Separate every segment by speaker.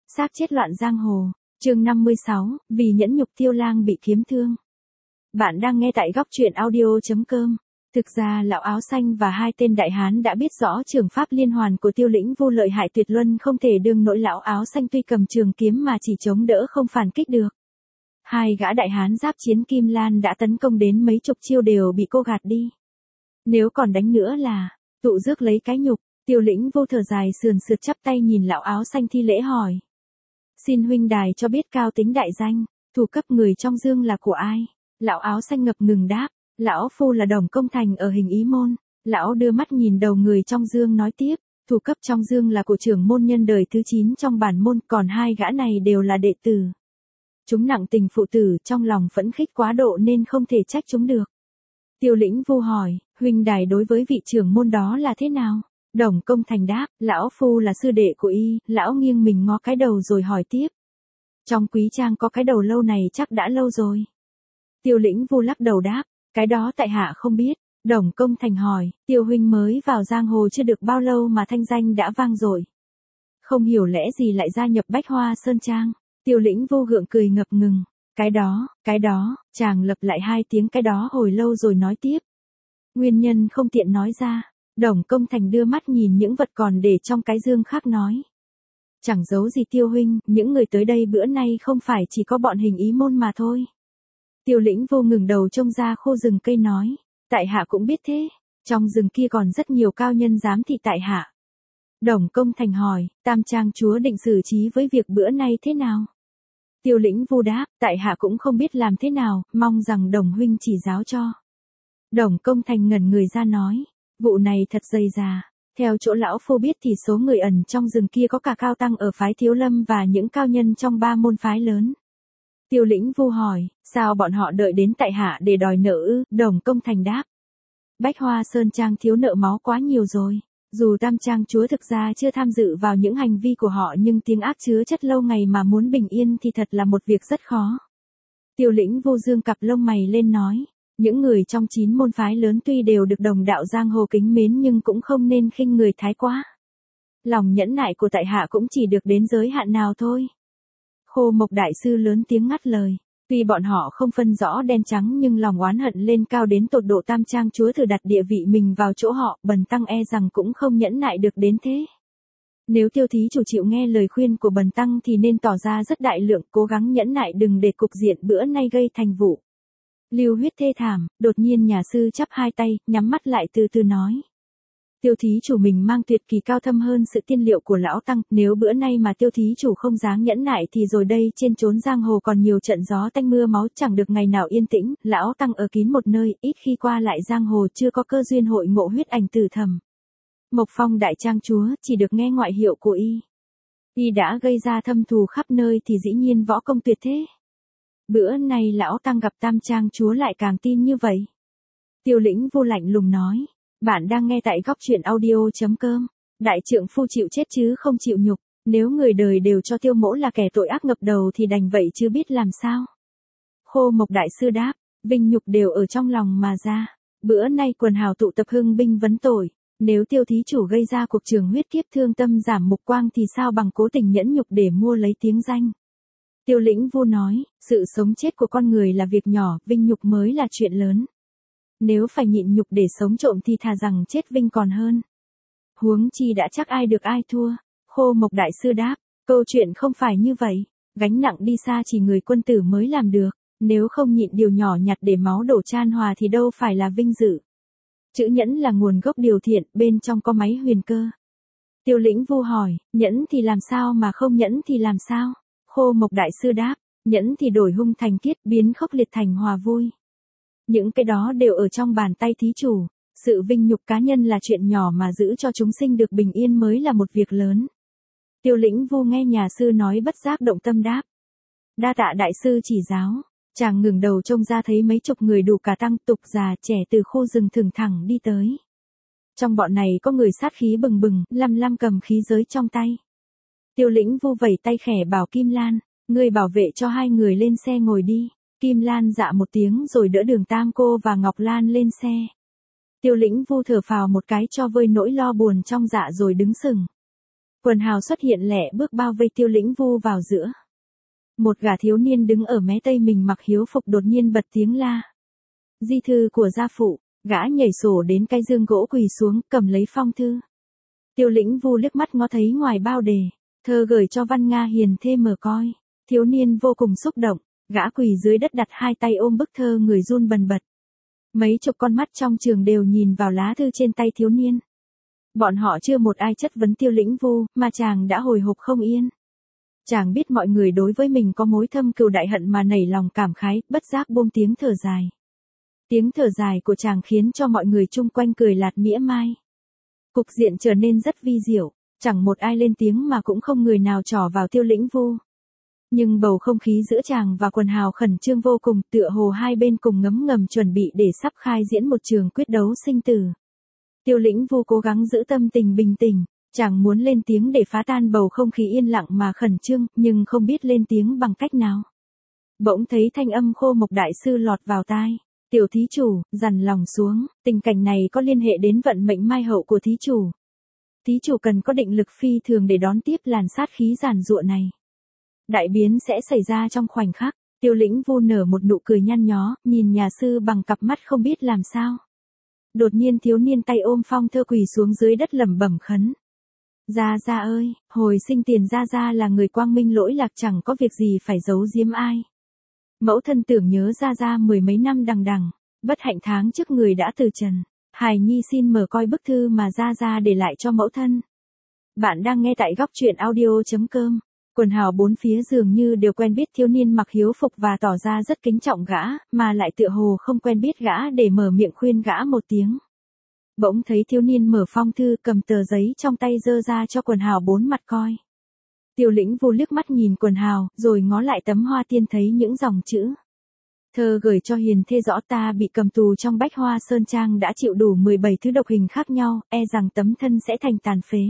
Speaker 1: Xác chết loạn giang hồ. Chương 56, vì nhẫn nhục Tiêu Lang bị kiếm thương. Bạn đang nghe tại góc truyện audio.com. Thực ra lão áo xanh và hai tên đại hán đã biết rõ trường pháp liên hoàn của Tiêu Lĩnh Vô lợi hại tuyệt luân, không thể đương nổi lão áo xanh tuy cầm trường kiếm mà chỉ chống đỡ không phản kích được. Hai gã đại hán giáp chiến Kim Lan đã tấn công đến mấy chục chiêu đều bị cô gạt đi. Nếu còn đánh nữa là tụ rước lấy cái nhục. Tiêu Lĩnh Vô thở dài sườn sượt chắp tay nhìn lão áo xanh thi lễ hỏi. Xin huynh đài cho biết cao tính đại danh, thủ cấp người trong dương là của ai? Lão áo xanh ngập ngừng đáp, lão phu là Đồng Công Thành ở Hình Ý Môn. Lão đưa mắt nhìn đầu người trong dương nói tiếp, thủ cấp trong dương là của trưởng môn nhân đời thứ 9 trong bản môn, còn hai gã này đều là đệ tử. Chúng nặng tình phụ tử, trong lòng phẫn khích quá độ nên không thể trách chúng được. Tiêu Lĩnh Vô hỏi, huynh đài đối với vị trưởng môn đó là thế nào? Đồng Công Thành đáp, lão phu là sư đệ của y. Lão nghiêng mình ngó cái đầu rồi hỏi tiếp. Trong quý trang có cái đầu lâu này chắc đã lâu rồi. Tiêu Lĩnh Vô lắc đầu đáp, cái đó tại hạ không biết. Đồng Công Thành hỏi, Tiêu huynh mới vào giang hồ chưa được bao lâu mà thanh danh đã vang rồi. Không hiểu lẽ gì lại gia nhập Bách Hoa Sơn Trang. Tiêu Lĩnh Vô gượng cười ngập ngừng. Cái đó, chàng lặp lại hai tiếng cái đó hồi lâu rồi nói tiếp. Nguyên nhân không tiện nói ra. Đồng Công Thành đưa mắt nhìn những vật còn để trong cái dương khác nói. Chẳng giấu gì Tiêu huynh, những người tới đây bữa nay không phải chỉ có bọn Hình Ý Môn mà thôi. Tiêu Lĩnh Vô ngừng đầu trông ra khu rừng cây nói. Tại hạ cũng biết thế, trong rừng kia còn rất nhiều cao nhân dám thị tại hạ. Đồng Công Thành hỏi, Tam Trang chúa định xử trí với việc bữa nay thế nào? Tiêu Lĩnh Vô đáp, tại hạ cũng không biết làm thế nào, mong rằng Đồng huynh chỉ giáo cho. Đồng Công Thành ngẩn người ra nói. Vụ này thật dày dà. Theo chỗ lão phu biết thì số người ẩn trong rừng kia có cả cao tăng ở phái Thiếu Lâm và những cao nhân trong 3 môn phái lớn. Tiêu Lĩnh Vô hỏi, sao bọn họ đợi đến tại hạ để đòi nợ ư? Đồng Công Thành đáp. Bách Hoa Sơn Trang thiếu nợ máu quá nhiều rồi. Dù Tam Trang chúa thực ra chưa tham dự vào những hành vi của họ nhưng tiếng ác chứa chất lâu ngày mà muốn bình yên thì thật là một việc rất khó. Tiêu Lĩnh Vô dương cặp lông mày lên nói. Những người trong 9 môn phái lớn tuy đều được đồng đạo giang hồ kính mến nhưng cũng không nên khinh người thái quá. Lòng nhẫn nại của tại hạ cũng chỉ được đến giới hạn nào thôi. Khô Mộc đại sư lớn tiếng ngắt lời. Tuy bọn họ không phân rõ đen trắng nhưng lòng oán hận lên cao đến tột độ. Tam Trang chúa thử đặt địa vị mình vào chỗ họ, bần tăng e rằng cũng không nhẫn nại được đến thế. Nếu Tiêu thí chủ chịu nghe lời khuyên của bần tăng thì nên tỏ ra rất đại lượng, cố gắng nhẫn nại đừng để cục diện bữa nay gây thành vụ. Lưu huyết thê thảm, đột nhiên nhà sư chắp hai tay, nhắm mắt lại từ từ nói. Tiêu thí chủ mình mang tuyệt kỳ cao thâm hơn sự tiên liệu của lão tăng, nếu bữa nay mà tiêu thí chủ không dám nhẫn nại thì rồi đây trên chốn giang hồ còn nhiều trận gió tanh mưa máu chẳng được ngày nào yên tĩnh, lão tăng ở kín một nơi, ít khi qua lại giang hồ chưa có cơ duyên hội ngộ huyết ảnh tử thầm. Mộc Phong đại trang chúa chỉ được nghe ngoại hiệu của y. Y đã gây ra thâm thù khắp nơi thì dĩ nhiên võ công tuyệt thế. Bữa nay lão tăng gặp Tam Trang chúa lại càng tin như vậy. Tiêu Lĩnh Vô lạnh lùng nói. Bạn đang nghe tại góc truyện audio.com. Đại trượng phu chịu chết chứ không chịu nhục. Nếu người đời đều cho Tiêu mỗ là kẻ tội ác ngập đầu thì đành vậy chứ biết làm sao. Khô Mộc đại sư đáp. Vinh nhục đều ở trong lòng mà ra. Bữa nay quần hào tụ tập hưng binh vấn tội. Nếu Tiêu thí chủ gây ra cuộc trường huyết kiếp thương tâm giảm mục quang thì sao bằng cố tình nhẫn nhục để mua lấy tiếng danh. Tiêu Lĩnh Vô nói, sự sống chết của con người là việc nhỏ, vinh nhục mới là chuyện lớn. Nếu phải nhịn nhục để sống trộm thì thà rằng chết vinh còn hơn. Huống chi đã chắc ai được ai thua. Khô Mộc đại sư đáp, câu chuyện không phải như vậy. Gánh nặng đi xa chỉ người quân tử mới làm được. Nếu không nhịn điều nhỏ nhặt để máu đổ chan hòa thì đâu phải là vinh dự. Chữ nhẫn là nguồn gốc điều thiện, bên trong có máy huyền cơ. Tiêu Lĩnh Vô hỏi, nhẫn thì làm sao mà không nhẫn thì làm sao? Khô Mộc đại sư đáp, nhẫn thì đổi hung thành kiết, biến khốc liệt thành hòa vui. Những cái đó đều ở trong bàn tay thí chủ, sự vinh nhục cá nhân là chuyện nhỏ mà giữ cho chúng sinh được bình yên mới là một việc lớn. Tiêu Lĩnh Vô nghe nhà sư nói bất giác động tâm đáp. Đa tạ đại sư chỉ giáo, chàng ngừng đầu trông ra thấy mấy chục người đủ cả tăng tục già trẻ từ khu rừng thừng thẳng đi tới. Trong bọn này có người sát khí bừng bừng, lăm cầm khí giới trong tay. Tiêu Lĩnh Vô vẩy tay khẽ bảo Kim Lan, ngươi bảo vệ cho hai người lên xe ngồi đi. Kim Lan dạ một tiếng rồi đỡ Đường Tam Cô và Ngọc Lan lên xe. Tiêu Lĩnh Vô thở phào một cái cho vơi nỗi lo buồn trong dạ rồi đứng sừng. Quần hào xuất hiện lẻ bước bao vây Tiêu Lĩnh Vu vào giữa. Một gã thiếu niên đứng ở mé tây mình mặc hiếu phục đột nhiên bật tiếng la. Di thư của gia phụ, gã nhảy sổ đến cái giường gỗ quỳ xuống, cầm lấy phong thư. Tiêu Lĩnh Vu liếc mắt ngó thấy ngoài bao đề, thơ gửi cho Văn Nga Hiền thê mở coi. Thiếu niên vô cùng xúc động, gã quỳ dưới đất đặt hai tay ôm bức thơ người run bần bật. Mấy chục con mắt trong trường đều nhìn vào lá thư trên tay thiếu niên. Bọn họ chưa một ai chất vấn Tiêu Lĩnh Vu, mà chàng đã hồi hộp không yên. Chàng biết mọi người đối với mình có mối thâm cừu đại hận mà nảy lòng cảm khái, bất giác buông tiếng thở dài. Tiếng thở dài của chàng khiến cho mọi người chung quanh cười lạt mỉa mai. Cục diện trở nên rất vi diệu, chẳng một ai lên tiếng mà cũng không người nào trỏ vào Tiêu Lĩnh Vu. Nhưng bầu không khí giữa chàng và quần hào khẩn trương vô cùng, tựa hồ hai bên cùng ngấm ngầm chuẩn bị để sắp khai diễn một trường quyết đấu sinh tử. Tiêu Lĩnh Vu cố gắng giữ tâm tình bình tĩnh, chàng muốn lên tiếng để phá tan bầu không khí yên lặng mà khẩn trương, nhưng không biết lên tiếng bằng cách nào. Bỗng thấy thanh âm Khô Mộc đại sư lọt vào tai. Tiểu thí chủ, dằn lòng xuống, tình cảnh này có liên hệ đến vận mệnh mai hậu của thí chủ. Thí chủ cần có định lực phi thường để đón tiếp làn sát khí giàn giụa này. Đại biến sẽ xảy ra trong khoảnh khắc. Tiêu Lĩnh Vu nở một nụ cười nhăn nhó, nhìn nhà sư bằng cặp mắt không biết làm sao. Đột nhiên thiếu niên tay ôm phong thơ quỳ xuống dưới đất lẩm bẩm khấn. Gia Gia ơi, hồi sinh tiền Gia Gia là người quang minh lỗi lạc, chẳng có việc gì phải giấu giếm ai. Mẫu thân tưởng nhớ Gia Gia mười mấy năm đằng đằng, bất hạnh tháng trước người đã từ trần. Hài nhi xin mở coi bức thư mà Gia Gia để lại cho mẫu thân. Bạn đang nghe tại góc truyện audio.com. Quần hào bốn phía dường như đều quen biết thiếu niên mặc hiếu phục và tỏ ra rất kính trọng gã, mà lại tựa hồ không quen biết gã để mở miệng khuyên gã một tiếng. Bỗng thấy thiếu niên mở phong thư, cầm tờ giấy trong tay giơ ra cho quần hào bốn mặt coi. Tiêu Lĩnh Vu liếc mắt nhìn quần hào, rồi ngó lại tấm hoa tiên thấy những dòng chữ. Thơ gửi cho hiền thê rõ ta bị cầm tù trong Bách Hoa Sơn Trang đã chịu đủ 17 thứ độc hình khác nhau, e rằng tấm thân sẽ thành tàn phế.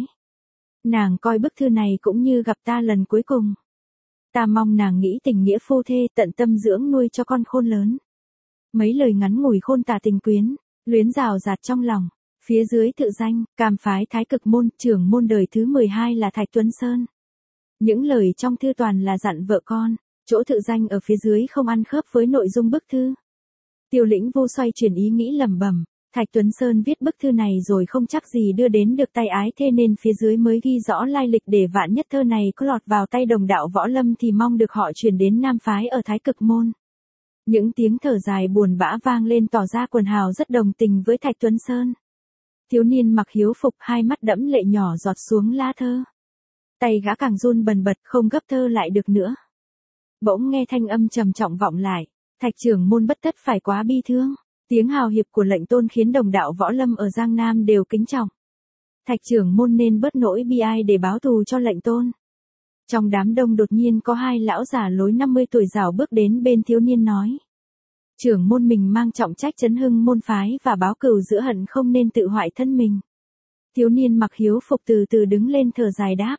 Speaker 1: Nàng coi bức thư này cũng như gặp ta lần cuối cùng. Ta mong nàng nghĩ tình nghĩa phu thê, tận tâm dưỡng nuôi cho con khôn lớn. Mấy lời ngắn ngủi khôn tả tình quyến, luyến rào rạt trong lòng. Phía dưới tự danh, Cam phái Thái Cực môn, trưởng môn đời thứ 12 là Thạch Tuấn Sơn. Những lời trong thư toàn là dặn vợ con, chỗ tự danh ở phía dưới không ăn khớp với nội dung bức thư. Tiêu Lĩnh Vu xoay chuyển ý nghĩ lẩm bẩm, Thạch Tuấn Sơn viết bức thư này rồi không chắc gì đưa đến được tay ái thê nên phía dưới mới ghi rõ lai lịch để vạn nhất thơ này có lọt vào tay đồng đạo võ lâm thì mong được họ chuyển đến nam phái ở Thái Cực môn. Những tiếng thở dài buồn bã vang lên tỏ ra quần hào rất đồng tình với Thạch Tuấn Sơn. Thiếu niên mặc hiếu phục, hai mắt đẫm lệ nhỏ giọt xuống lá thơ. Tay gã càng run bần bật, không gấp thơ lại được nữa. Bỗng nghe thanh âm trầm trọng vọng lại, Thạch trưởng môn bất tất phải quá bi thương. Tiếng hào hiệp của lệnh tôn khiến đồng đạo võ lâm ở Giang Nam đều kính trọng. Thạch trưởng môn nên bớt nỗi bi ai để báo thù cho lệnh tôn. Trong đám đông đột nhiên có hai lão già lối 50 tuổi rảo bước đến bên thiếu niên nói. Trưởng môn mình mang trọng trách trấn hưng môn phái và báo cừu giữa hận không nên tự hoại thân mình. Thiếu niên mặc hiếu phục từ từ đứng lên thở dài đáp.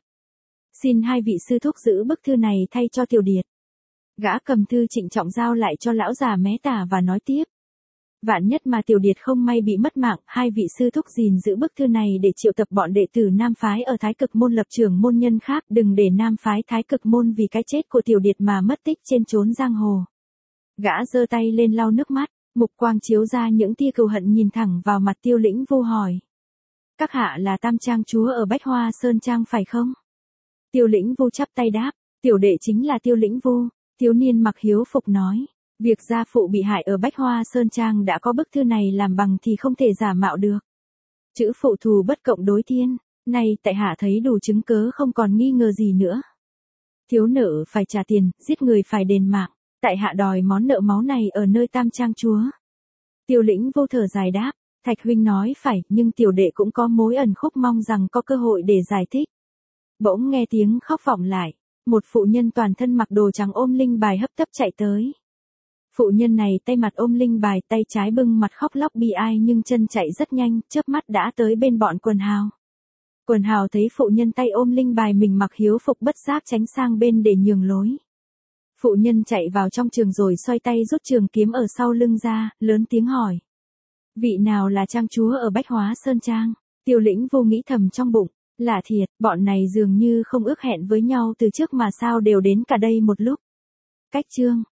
Speaker 1: Xin hai vị sư thúc giữ bức thư này thay cho tiểu điệt. Gã cầm thư trịnh trọng giao lại cho lão già mé tả và nói tiếp. Vạn nhất mà tiểu điệt không may bị mất mạng, hai vị sư thúc gìn giữ bức thư này để triệu tập bọn đệ tử nam phái ở Thái Cực môn lập trưởng môn nhân khác, đừng để nam phái Thái Cực môn vì cái chết của tiểu điệt mà mất tích trên chốn giang hồ. Gã giơ tay lên lau nước mắt, mục quang chiếu ra những tia cừu hận nhìn thẳng vào mặt Tiêu Lĩnh Vu hỏi. Các hạ là Tam Trang chúa ở Bách Hoa Sơn Trang phải không? Tiêu Lĩnh Vu chắp tay đáp, tiểu đệ chính là Tiêu Lĩnh Vu. Thiếu niên mặc hiếu phục nói. Việc gia phụ bị hại ở Bách Hoa Sơn Trang đã có bức thư này làm bằng thì không thể giả mạo được. Chữ phụ thù bất cộng đối thiên, nay tại hạ thấy đủ chứng cớ không còn nghi ngờ gì nữa. Thiếu nợ phải trả tiền, giết người phải đền mạng, tại hạ đòi món nợ máu này ở nơi Tam Trang chúa. Tiêu Lĩnh Vô thở dài đáp, Thạch huynh nói phải, nhưng tiểu đệ cũng có mối ẩn khúc mong rằng có cơ hội để giải thích. Bỗng nghe tiếng khóc vọng lại, một phụ nhân toàn thân mặc đồ trắng ôm linh bài hấp tấp chạy tới. Phụ nhân này tay mặt ôm linh bài, tay trái bưng mặt khóc lóc bi ai nhưng chân chạy rất nhanh, chớp mắt đã tới bên bọn quần hào. Quần hào thấy phụ nhân tay ôm linh bài mình mặc hiếu phục bất giác tránh sang bên để nhường lối. Phụ nhân chạy vào trong trường rồi xoay tay rút trường kiếm ở sau lưng ra, lớn tiếng hỏi. Vị nào là trang chúa ở Bách Hóa Sơn Trang? Tiêu Lĩnh Vô nghĩ thầm trong bụng, Lạ thiệt, bọn này dường như không ước hẹn với nhau từ trước mà sao đều đến cả đây một lúc. Cách chương